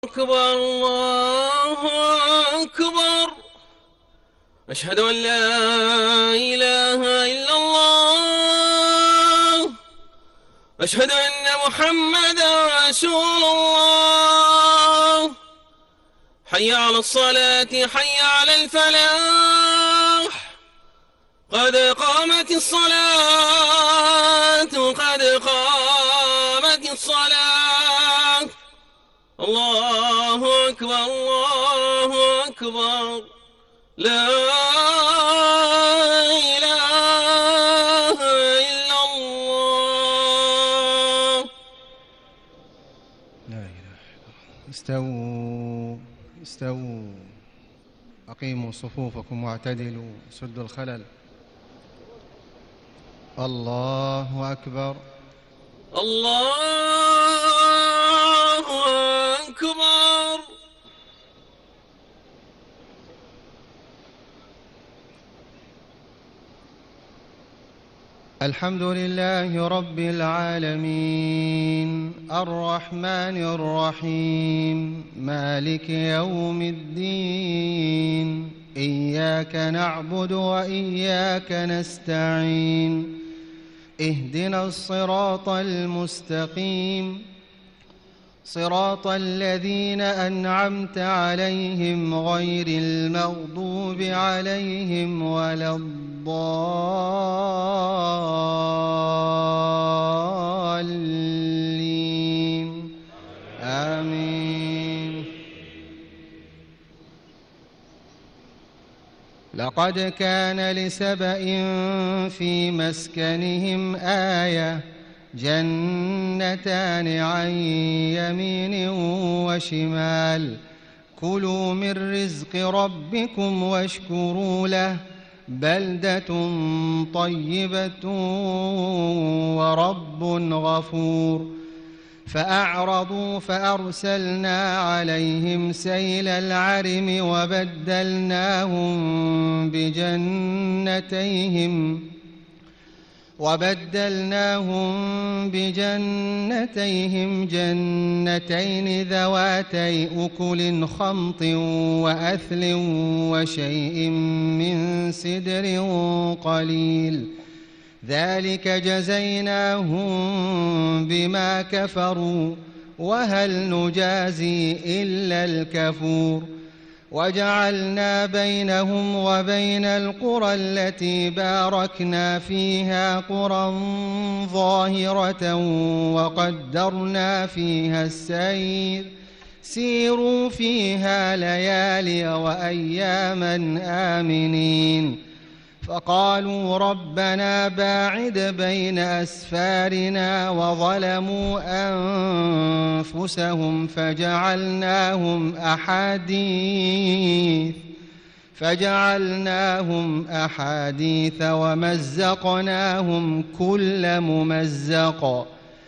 أكبر الله أكبر. أشهد أن لا إله إلا الله. أشهد أن محمدا رسول الله. حي على الصلاة، حي على الفلاح. قد قامت الصلاة، قد قامت الصلاة. الله أكبر، الله أكبر. لا إله إلا الله. لا إله إلا الله. استووا استووا، أقيموا صفوفكم واعتدلوا، سدوا الخلل. الله أكبر. الله أكبر. الحمد لله رب العالمين، الرحمن الرحيم، مالك يوم الدين. إياك نعبد وإياك نستعين. اهدنا الصراط المستقيم، صراط الذين أنعمت عليهم غير المغضوب عليهم ولا الضالين. آمين. لقد كان لسبإ في مسكنهم آية، جنتان عن يمين وشمال، كلوا من رزق ربكم واشكروا له، بلدة طيبة ورب غفور. فأعرضوا فأرسلنا عليهم سيل العرم وبدلناهم بجنتيهم جنتين ذواتي أكل خمط وأثل وشيء من سدر قليل، ذلك جزيناهم بما كفروا، وهل نجازي إلا الكفور. وجعلنا بينهم وبين القرى التي باركنا فيها قرى ظاهرة وقدرنا فيها السير، سيروا فيها ليالي وأياما آمنين. فقالوا ربنا باعد بين أسفارنا، وظلموا أنفسهم فجعلناهم أحاديث ومزقناهم كل ممزق،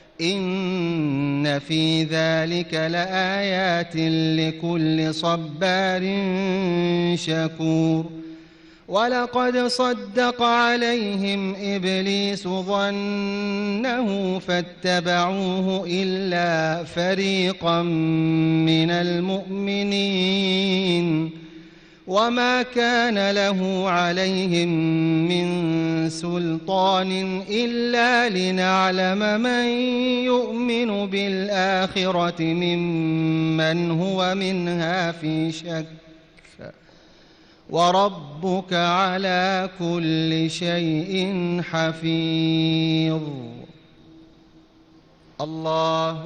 إن في ذلك لآيات لكل صبار شكور. ولقد صدق عليهم إبليس ظنه فاتبعوه إلا فريقا من المؤمنين، وما كان له عليهم من سلطان إلا لنعلم من يؤمن بالآخرة ممن هو منها في شك، وربك على كل شيء حفيظ. الله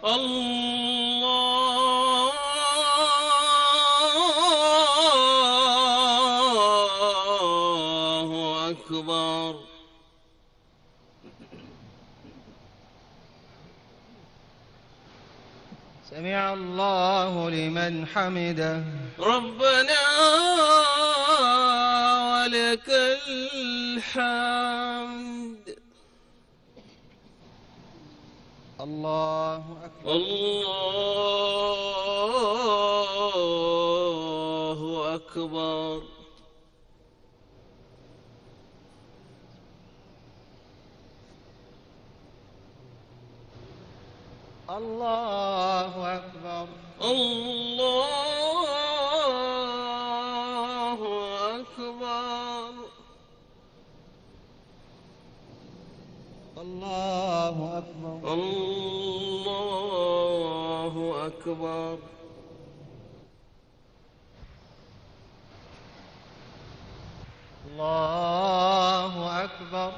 الله أكبر. سمع الله لمن حمده. ربنا ولك الحمد. الله أكبر. الله أكبر. الله أكبر. الله أكبر. الله أكبر. الله أكبر. الله أكبر.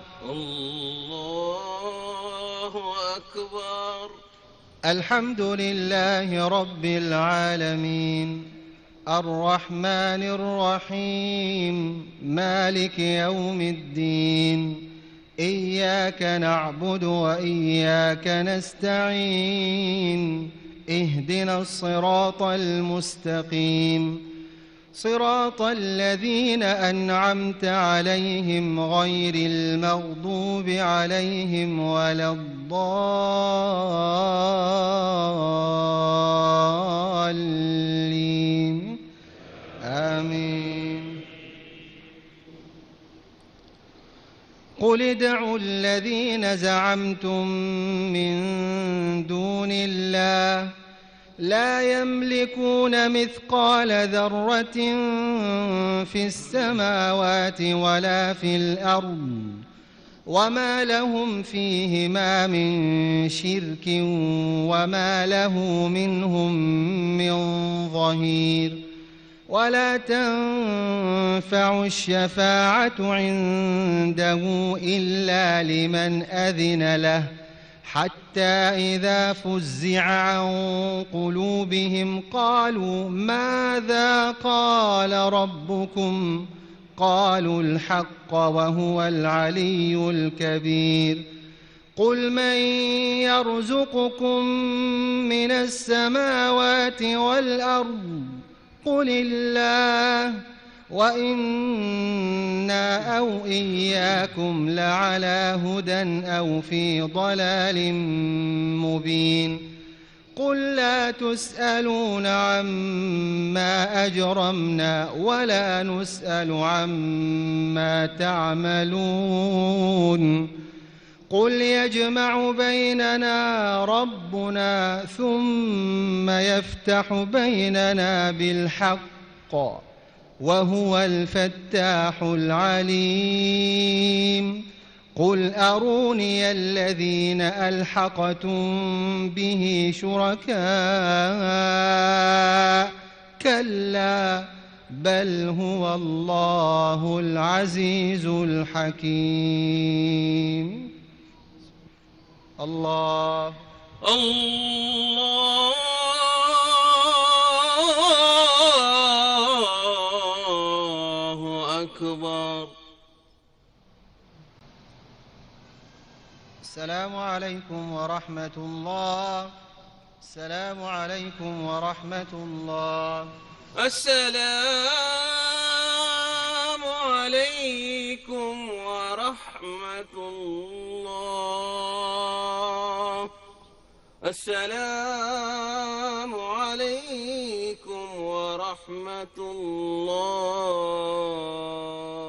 الله أكبر. الحمد لله رب العالمين الرحمن الرحيم مالك يوم الدين إياك نعبد وإياك نستعين اهدنا الصراط المستقيم صراط الذين أنعمت عليهم غير المغضوب عليهم ولا الضالين آمين. قل ادعوا الذين زعمتم من دون الله لا يملكون مثقال ذرة في السماوات ولا في الأرض وما لهم فيهما من شرك وما له منهم من ظهير. ولا تنفع الشفاعة عنده إلا لمن أذن له حتى إذا فزع عن قلوبهم قالوا ماذا قال ربكم قالوا الحق وهو العلي الكبير. قل من يرزقكم من السماوات والأرض قل الله وإنا أو إياكم لعلى هدى أو في ضلال مبين. قل لا تسألون عما أجرمنا ولا نسأل عما تعملون. قل يجمع بيننا ربنا ثم يفتح بيننا بالحق وهو الفتاح العليم. قل أروني الذين ألحقتم به شركاء كلا بل هو الله العزيز الحكيم. الله الله أكبر. السلام عليكم ورحمة الله. السلام عليكم ورحمة الله. السلام عليكم ورحمة الله. السلام عليكم ورحمة الله.